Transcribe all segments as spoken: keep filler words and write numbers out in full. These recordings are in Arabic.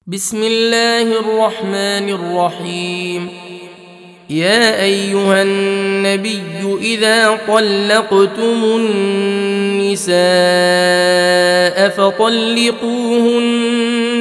بسم الله الرحمن الرحيم. يا أيها النبي إذا طلقتم النساء فطلقوهن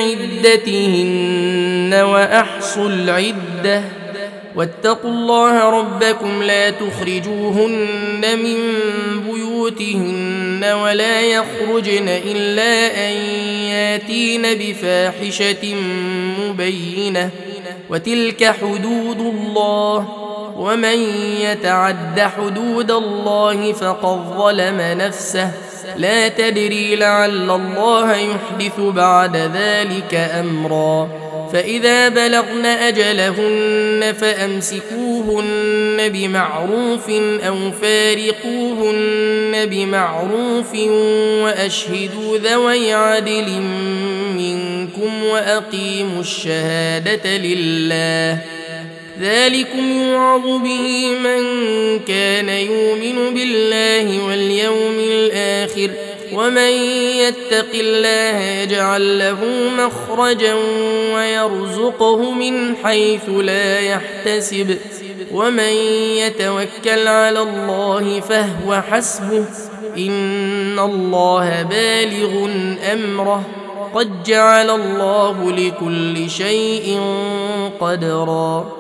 لعدتهن وأحصوا العدة واتقوا الله ربكم لا تخرجوهن من بيوتهن ولا يخرجن إلا أن ياتين بفاحشة مبينة وتلك حدود الله ومن يتعد حدود الله فقد ظلم نفسه لا تدري لعل الله يحدث بعد ذلك أمرا. فإذا بلغن أجلهن فأمسكوهن بمعروف أو فارقوهن بمعروف وأشهدوا ذوي عدل منكم وأقيموا الشهادة لله ذلكم يوعظ به من كان يؤمن بالله واليوم الآخر ومن يتق الله يجعل له مخرجا ويرزقه من حيث لا يحتسب ومن يتوكل على الله فهو حسبه إن الله بالغ أمره قد جعل الله لكل شيء قدرا.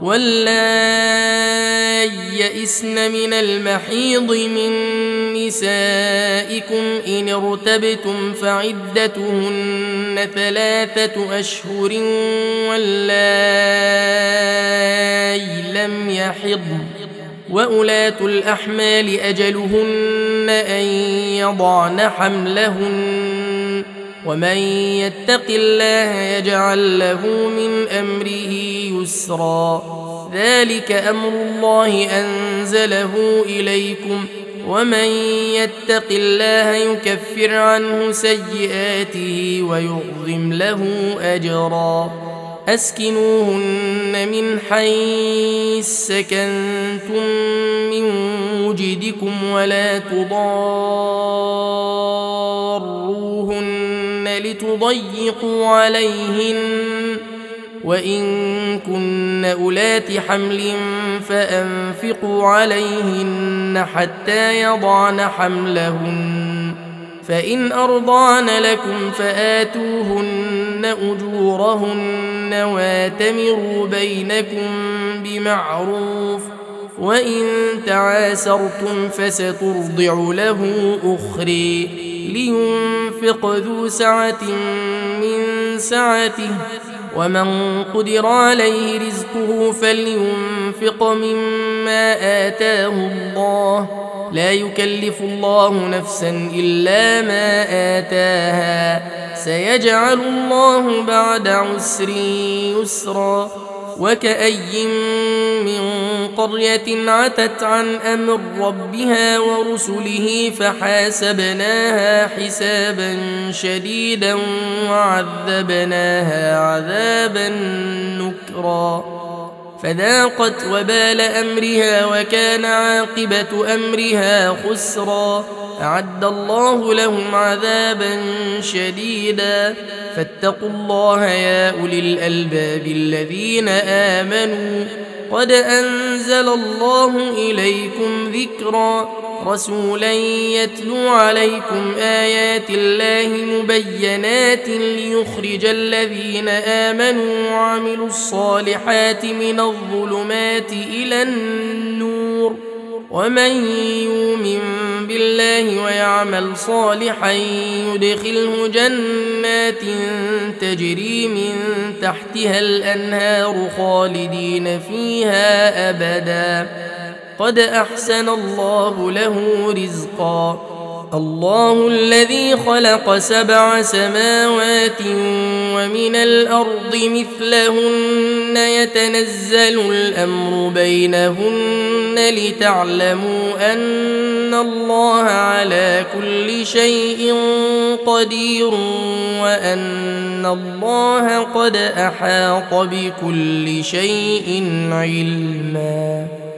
واللائي يئسن من المحيض من نسائكم إن ارتبتم فعدتهن ثلاثة أشهر واللائي لم يحضن وأولاة الأحمال أجلهن أن يضعن حملهن ومن يتق الله يجعل له من أمره يسرا. ذلك أمر الله أنزله إليكم ومن يتق الله يكفر عنه سيئاته ويعظم له أجرا. أسكنوهن من حيث سكنتم من وجدكم ولا تضاروهن لتضيقوا عليهن وإن كن أولات حمل فأنفقوا عليهن حتى يضعن حملهن فإن أرضعن لكم فآتوهن أجورهن واتمروا بينكم بمعروف وإن تعاسرتم فسترضع له أخرى لينفق ذو سعة من سعته ومن قدر عليه رزقه فلينفق مما آتاه الله لا يكلف الله نفسا إلا ما آتاها سيجعل الله بعد عسر يسرا. وكأي من قرية عتت عن أمر ربها ورسله فحاسبناها حسابا شديدا وعذبناها عذابا نكرا فذاقت وبال أمرها وكان عاقبة أمرها خسرا. أعد الله لهم عذابا شديدا فاتقوا الله يا أولي الألباب الذين آمنوا قد أنزل الله إليكم ذكرا رسولا يتلو عليكم آيات الله مبينات ليخرج الذين آمنوا وعملوا الصالحات من الظلمات إلى النور ومن يؤمن بالله ويعمل صالحا يدخله جنات تجري من تحتها الأنهار خالدين فيها أبدا قد أحسن الله له رزقا. الله الذي خلق سبع سماوات ومن الأرض مثلهن يتنزل الأمر بينهن لتعلموا أن الله على كل شيء قدير وأن الله قد أحاط بكل شيء علما.